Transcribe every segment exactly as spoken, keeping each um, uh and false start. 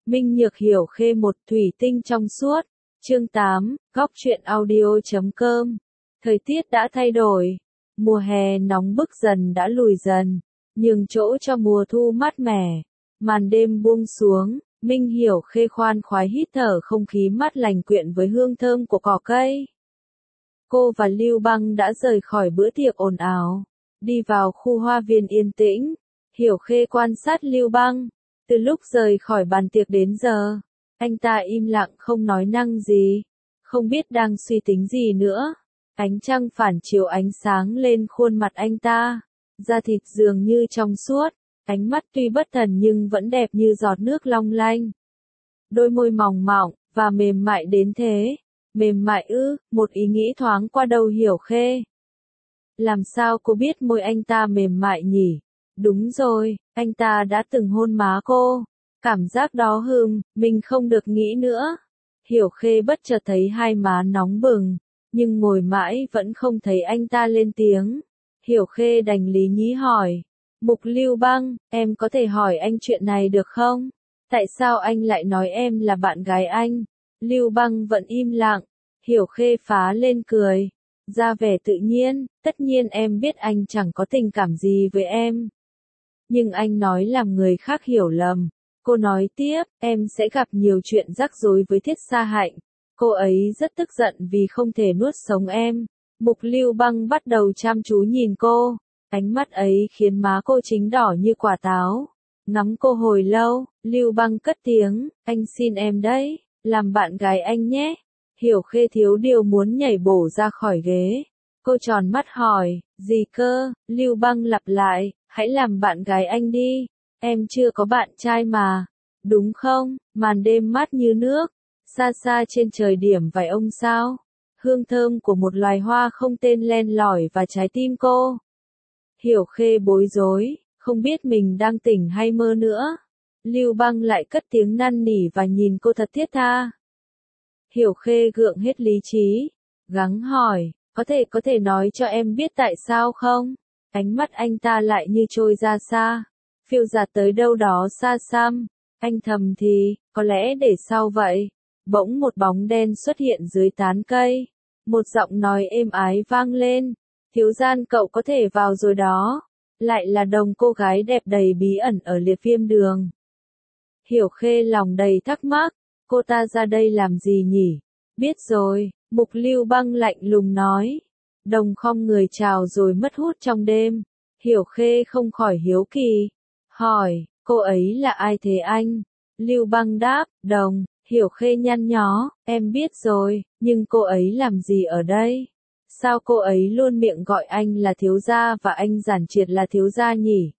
Minh Nhược Hiểu Khê một thủy tinh trong suốt. Chương tám, góc truyện audio chấm com. Thời tiết đã thay đổi. Mùa hè nóng bức dần đã lùi dần, nhường chỗ cho mùa thu mát mẻ. Màn đêm buông xuống, Minh Hiểu Khê khoan khoái hít thở không khí mát lành quyện với hương thơm của cỏ cây. Cô và Lưu Băng đã rời khỏi bữa tiệc ồn ào, đi vào khu hoa viên yên tĩnh. Hiểu Khê quan sát Lưu Băng. Từ lúc rời khỏi bàn tiệc đến giờ, anh ta im lặng không nói năng gì, không biết đang suy tính gì nữa. Ánh trăng phản chiếu ánh sáng lên khuôn mặt anh ta, da thịt dường như trong suốt, ánh mắt tuy bất thần nhưng vẫn đẹp như giọt nước long lanh. Đôi môi mỏng mỏng và mềm mại đến thế. Mềm mại ư? Một ý nghĩ thoáng qua đầu Hiểu Khê. Làm sao cô biết môi anh ta mềm mại nhỉ? Đúng rồi, anh ta đã từng hôn má cô. Cảm giác đó hừm, mình không được nghĩ nữa. Hiểu Khê bất chợt thấy hai má nóng bừng, nhưng ngồi mãi vẫn không thấy anh ta lên tiếng. Hiểu Khê đành lý nhí hỏi. Mục Lưu Băng, em có thể hỏi anh chuyện này được không? Tại sao anh lại nói em là bạn gái anh? Lưu Băng vẫn im lặng. Hiểu Khê phá lên cười, ra vẻ tự nhiên, tất nhiên em biết anh chẳng có tình cảm gì với em. Nhưng anh nói làm người khác hiểu lầm. Cô nói tiếp, em sẽ gặp nhiều chuyện rắc rối với Thiết Sa Hạnh. Cô ấy rất tức giận vì không thể nuốt sống em. Mục Lưu Băng bắt đầu chăm chú nhìn cô. Ánh mắt ấy khiến má cô chính đỏ như quả táo. Ngắm cô hồi lâu, Lưu Băng cất tiếng, anh xin em đấy, làm bạn gái anh nhé. Hiểu Khê thiếu điều muốn nhảy bổ ra khỏi ghế. Cô tròn mắt hỏi, gì cơ? Lưu Băng lặp lại, hãy làm bạn gái anh đi. Em chưa có bạn trai mà. Đúng không? Màn đêm mát như nước. Xa xa trên trời điểm vài ông sao. Hương thơm của một loài hoa không tên len lỏi vào trái tim cô. Hiểu Khê bối rối, không biết mình đang tỉnh hay mơ nữa. Lưu Băng lại cất tiếng năn nỉ và nhìn cô thật thiết tha. Hiểu Khê gượng hết lý trí, gắng hỏi, có thể có thể nói cho em biết tại sao không? Ánh mắt anh ta lại như trôi ra xa, phiêu dạt tới đâu đó xa xăm. Anh thầm thì, có lẽ để sau vậy. Bỗng một bóng đen xuất hiện dưới tán cây. Một giọng nói êm ái vang lên. Thiếu gian cậu có thể vào rồi đó. Lại là Đồng, cô gái đẹp đầy bí ẩn ở liệt viêm đường. Hiểu Khê lòng đầy thắc mắc. Cô ta ra đây làm gì nhỉ? Biết rồi, Mục Lưu Băng lạnh lùng nói. Đồng khom người chào rồi mất hút trong đêm. Hiểu Khê không khỏi hiếu kỳ. Hỏi, cô ấy là ai thế anh? Lưu Băng đáp, Đồng. Hiểu Khê nhăn nhó, em biết rồi, nhưng cô ấy làm gì ở đây? Sao cô ấy luôn miệng gọi anh là thiếu gia và anh giản triệt là thiếu gia nhỉ?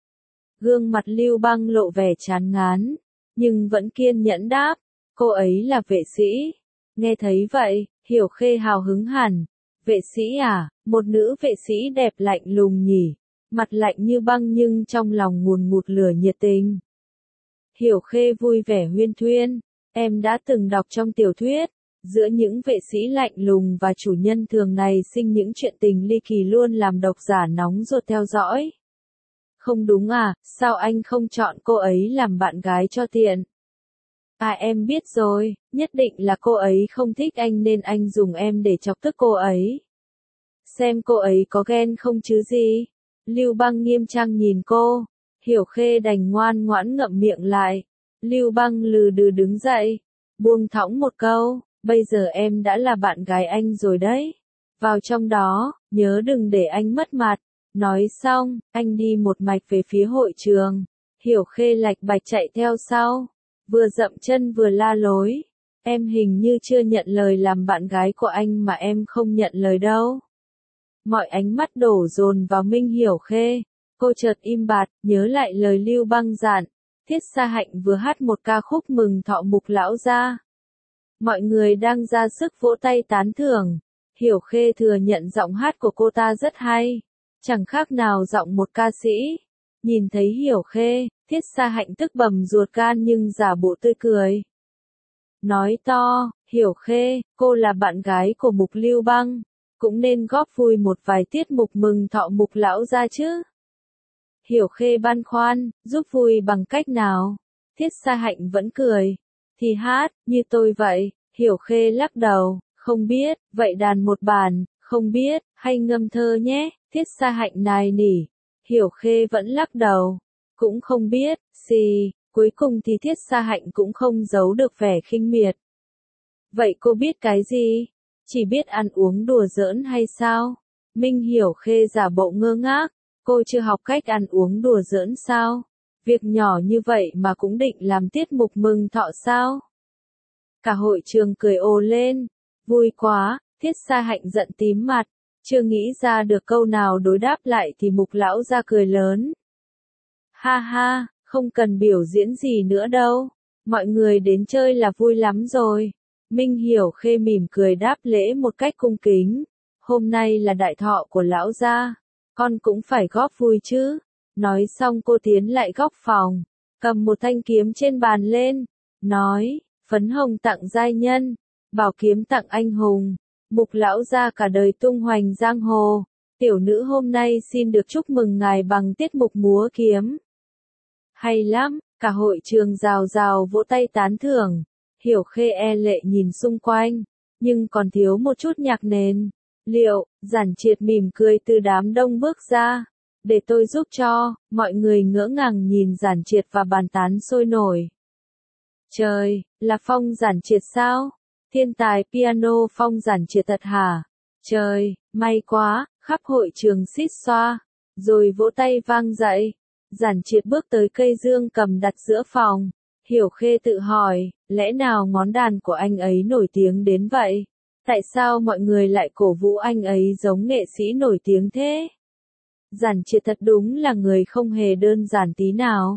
Gương mặt Lưu Băng lộ vẻ chán ngán, nhưng vẫn kiên nhẫn đáp. Cô ấy là vệ sĩ. Nghe thấy vậy, Hiểu Khê hào hứng hẳn. Vệ sĩ à? Một nữ vệ sĩ đẹp lạnh lùng nhỉ? Mặt lạnh như băng nhưng trong lòng ngùn ngụt lửa nhiệt tình. Hiểu Khê vui vẻ huyên thuyên. Em đã từng đọc trong tiểu thuyết, giữa những vệ sĩ lạnh lùng và chủ nhân thường này sinh những chuyện tình ly kỳ luôn làm độc giả nóng ruột theo dõi. Không đúng à, sao anh không chọn cô ấy làm bạn gái cho tiện? À em biết rồi, nhất định là cô ấy không thích anh nên anh dùng em để chọc tức cô ấy. Xem cô ấy có ghen không chứ gì. Lưu Băng nghiêm trang nhìn cô. Hiểu Khê đành ngoan ngoãn ngậm miệng lại. Lưu Băng lừ đừ đứng dậy, buông thõng một câu, bây giờ em đã là bạn gái anh rồi đấy. Vào trong đó, nhớ đừng để anh mất mặt. Nói xong, anh đi một mạch về phía hội trường. Hiểu Khê lạch bạch chạy theo sau, vừa dậm chân vừa la lối. Em hình như chưa nhận lời làm bạn gái của anh mà em không nhận lời đâu. Mọi ánh mắt đổ dồn vào Minh Hiểu Khê. Cô chợt im bặt, nhớ lại lời Lưu Băng dặn. Thiết Sa Hạnh vừa hát một ca khúc mừng thọ Mục lão gia. Mọi người đang ra sức vỗ tay tán thưởng. Hiểu Khê thừa nhận giọng hát của cô ta rất hay, chẳng khác nào giọng một ca sĩ. Nhìn thấy Hiểu Khê, Thiết Sa Hạnh tức bầm ruột gan nhưng giả bộ tươi cười. Nói to, Hiểu Khê, cô là bạn gái của Mục Lưu Băng, cũng nên góp vui một vài tiết mục mừng thọ Mục lão gia chứ. Hiểu Khê băn khoăn, giúp vui bằng cách nào? Thiết Sa Hạnh vẫn cười. Thì hát, như tôi vậy, Hiểu Khê lắc đầu, không biết, vậy đàn một bản, không biết, hay ngâm thơ nhé, Thiết Sa Hạnh nài nỉ. Hiểu Khê vẫn lắc đầu, cũng không biết, xì, cuối cùng thì Thiết Sa Hạnh cũng không giấu được vẻ khinh miệt. Vậy cô biết cái gì? Chỉ biết ăn uống đùa giỡn hay sao? Minh Hiểu Khê giả bộ ngơ ngác, cô chưa học cách ăn uống đùa giỡn sao? Việc nhỏ như vậy mà cũng định làm tiết mục mừng thọ sao? Cả hội trường cười ồ lên, vui quá, Thiết Sa Hạnh giận tím mặt, chưa nghĩ ra được câu nào đối đáp lại thì Mục lão ra cười lớn. Ha ha, không cần biểu diễn gì nữa đâu, mọi người đến chơi là vui lắm rồi. Minh Hiểu Khê mỉm cười đáp lễ một cách cung kính. Hôm nay là đại thọ của lão gia, con cũng phải góp vui chứ. Nói xong cô tiến lại góc phòng, cầm một thanh kiếm trên bàn lên, nói, phấn hồng tặng giai nhân, bảo kiếm tặng anh hùng. Mục lão gia cả đời tung hoành giang hồ, tiểu nữ hôm nay xin được chúc mừng ngài bằng tiết mục múa kiếm. Hay lắm, cả hội trường rào rào vỗ tay tán thưởng. Hiểu Khê e lệ nhìn xung quanh, nhưng còn thiếu một chút nhạc nền. Liệu, Giản Triệt mỉm cười từ đám đông bước ra. Để tôi giúp cho, mọi người ngỡ ngàng nhìn Giản Triệt và bàn tán sôi nổi. Trời, là Phong Giản Triệt sao? Thiên tài piano Phong Giản Triệt thật hả? Trời, may quá, khắp hội trường xít xoa, rồi vỗ tay vang dậy. Giản Triệt bước tới cây dương cầm đặt giữa phòng. Hiểu Khê tự hỏi, lẽ nào ngón đàn của anh ấy nổi tiếng đến vậy? Tại sao mọi người lại cổ vũ anh ấy giống nghệ sĩ nổi tiếng thế? Giản Triệt thật đúng là người không hề đơn giản tí nào.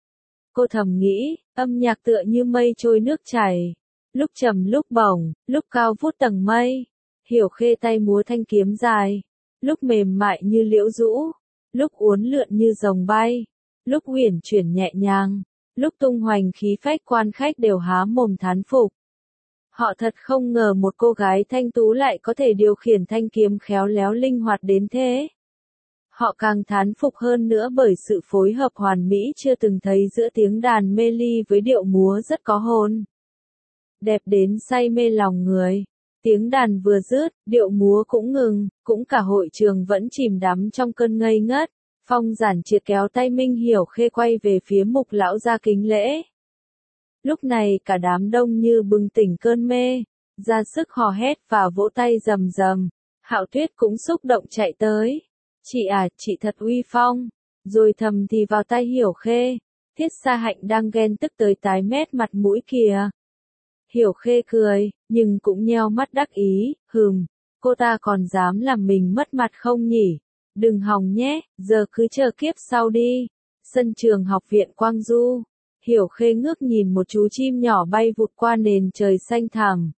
Cô thầm nghĩ, âm nhạc tựa như mây trôi nước chảy, lúc trầm lúc bổng, lúc cao vút tầng mây. Hiểu Khê tay múa thanh kiếm dài, lúc mềm mại như liễu rũ, lúc uốn lượn như rồng bay, lúc uyển chuyển nhẹ nhàng, lúc tung hoành khí phách, quan khách đều há mồm thán phục. Họ thật không ngờ một cô gái thanh tú lại có thể điều khiển thanh kiếm khéo léo linh hoạt đến thế. Họ càng thán phục hơn nữa bởi sự phối hợp hoàn mỹ chưa từng thấy giữa tiếng đàn mê ly với điệu múa rất có hồn. Đẹp đến say mê lòng người. Tiếng đàn vừa dứt, điệu múa cũng ngừng, cũng cả hội trường vẫn chìm đắm trong cơn ngây ngất. Phong Giản Triệt kéo tay Minh Hiểu Khê quay về phía Mục lão gia kính lễ. Lúc này cả đám đông như bừng tỉnh cơn mê, ra sức hò hét và vỗ tay rầm rầm. Hạo Tuyết cũng xúc động chạy tới. Chị à, chị thật uy phong. Rồi thầm thì vào tay Hiểu Khê. Thiết Sa Hạnh đang ghen tức tới tái mét mặt mũi kìa. Hiểu Khê cười, nhưng cũng nheo mắt đắc ý, hừm, cô ta còn dám làm mình mất mặt không nhỉ? Đừng hòng nhé, giờ cứ chờ kiếp sau đi. Sân trường học viện Quang Du. Hiểu Khê ngước nhìn một chú chim nhỏ bay vụt qua nền trời xanh thẳm.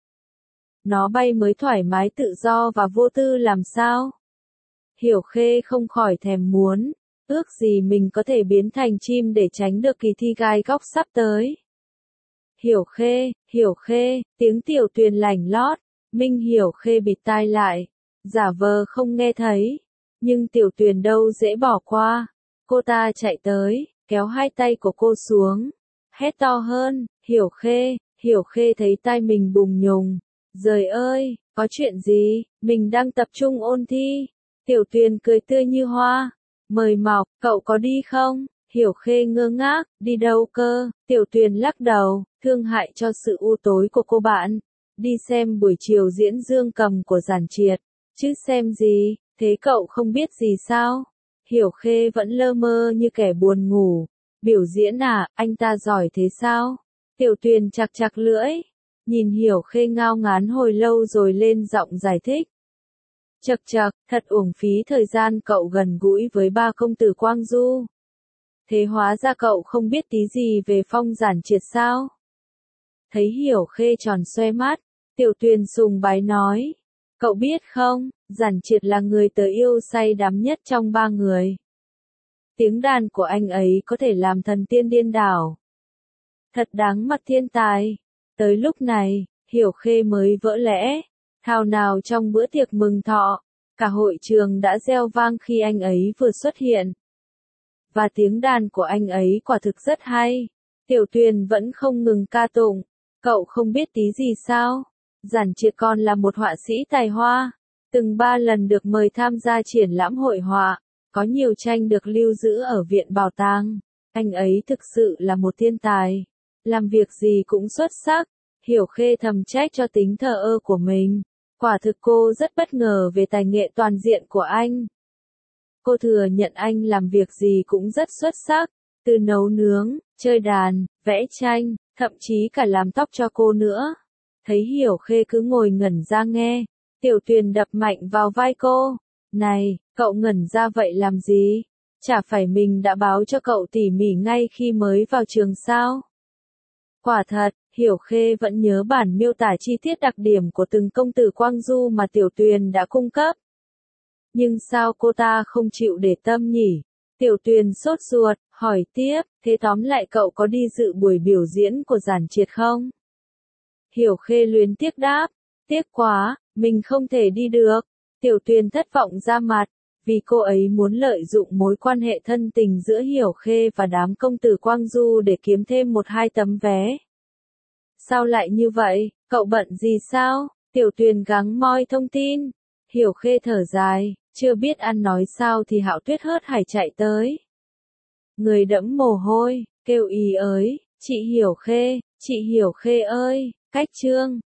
Nó bay mới thoải mái tự do và vô tư làm sao? Hiểu Khê không khỏi thèm muốn, ước gì mình có thể biến thành chim để tránh được kỳ thi gai góc sắp tới. Hiểu Khê, Hiểu Khê, tiếng Tiểu Tuyền lảnh lót. Minh Hiểu Khê bịt tai lại, giả vờ không nghe thấy. Nhưng Tiểu Tuyền đâu dễ bỏ qua. Cô ta chạy tới, kéo hai tay của cô xuống, hét to hơn, Hiểu Khê. Hiểu Khê thấy tai mình bùng nhùng. Giời ơi, có chuyện gì, mình đang tập trung ôn thi. Tiểu Tuyền cười tươi như hoa. Mời Mọc, cậu có đi không? Hiểu Khê ngơ ngác, đi đâu cơ? Tiểu Tuyền lắc đầu, thương hại cho sự u tối của cô bạn. Đi xem buổi chiều diễn dương cầm của Giản Triệt. Chứ xem gì, thế cậu không biết gì sao? Hiểu Khê vẫn lơ mơ như kẻ buồn ngủ. Biểu diễn à, anh ta giỏi thế sao? Tiểu Tuyền chạc chạc lưỡi. Nhìn Hiểu Khê ngao ngán hồi lâu rồi lên giọng giải thích. Chậc chậc, thật uổng phí thời gian cậu gần gũi với ba công tử Quang Du. Thế hóa ra cậu không biết tí gì về Phong Giản Triệt sao? Thấy Hiểu Khê tròn xoe mắt, Tiểu Tuyền sùng bái nói. Cậu biết không, Giản Triệt là người tớ yêu say đắm nhất trong ba người. Tiếng đàn của anh ấy có thể làm thần tiên điên đảo. Thật đáng mặt thiên tài. Tới lúc này, Hiểu Khê mới vỡ lẽ. Thảo nào trong bữa tiệc mừng thọ, cả hội trường đã reo vang khi anh ấy vừa xuất hiện. Và tiếng đàn của anh ấy quả thực rất hay. Tiểu Tuyền vẫn không ngừng ca tụng. Cậu không biết tí gì sao? Giản Triệt còn là một họa sĩ tài hoa. Từng ba lần được mời tham gia triển lãm hội họa. Có nhiều tranh được lưu giữ ở viện bảo tàng. Anh ấy thực sự là một thiên tài. Làm việc gì cũng xuất sắc. Hiểu Khê thầm trách cho tính thờ ơ của mình. Quả thực cô rất bất ngờ về tài nghệ toàn diện của anh. Cô thừa nhận anh làm việc gì cũng rất xuất sắc. Từ nấu nướng, chơi đàn, vẽ tranh, thậm chí cả làm tóc cho cô nữa. Thấy Hiểu Khê cứ ngồi ngẩn ra nghe. Tiểu Tuyền đập mạnh vào vai cô. Này, cậu ngẩn ra vậy làm gì? Chả phải mình đã báo cho cậu tỉ mỉ ngay khi mới vào trường sao? Quả thật, Hiểu Khê vẫn nhớ bản miêu tả chi tiết đặc điểm của từng công tử Quang Du mà Tiểu Tuyền đã cung cấp. Nhưng sao cô ta không chịu để tâm nhỉ? Tiểu Tuyền sốt ruột, hỏi tiếp, thế tóm lại cậu có đi dự buổi biểu diễn của Giản Triệt không? Hiểu Khê luyến tiếc đáp, tiếc quá, mình không thể đi được. Tiểu Tuyền thất vọng ra mặt, vì cô ấy muốn lợi dụng mối quan hệ thân tình giữa Hiểu Khê và đám công tử Quang Du để kiếm thêm một hai tấm vé. Sao lại như vậy, cậu bận gì sao? Tiểu Tuyền gắng moi thông tin. Hiểu Khê thở dài, chưa biết ăn nói sao thì Hạo Tuyết hớt hải chạy tới. Người đẫm mồ hôi, kêu ý ới, chị Hiểu Khê, chị Hiểu Khê ơi, cách chương.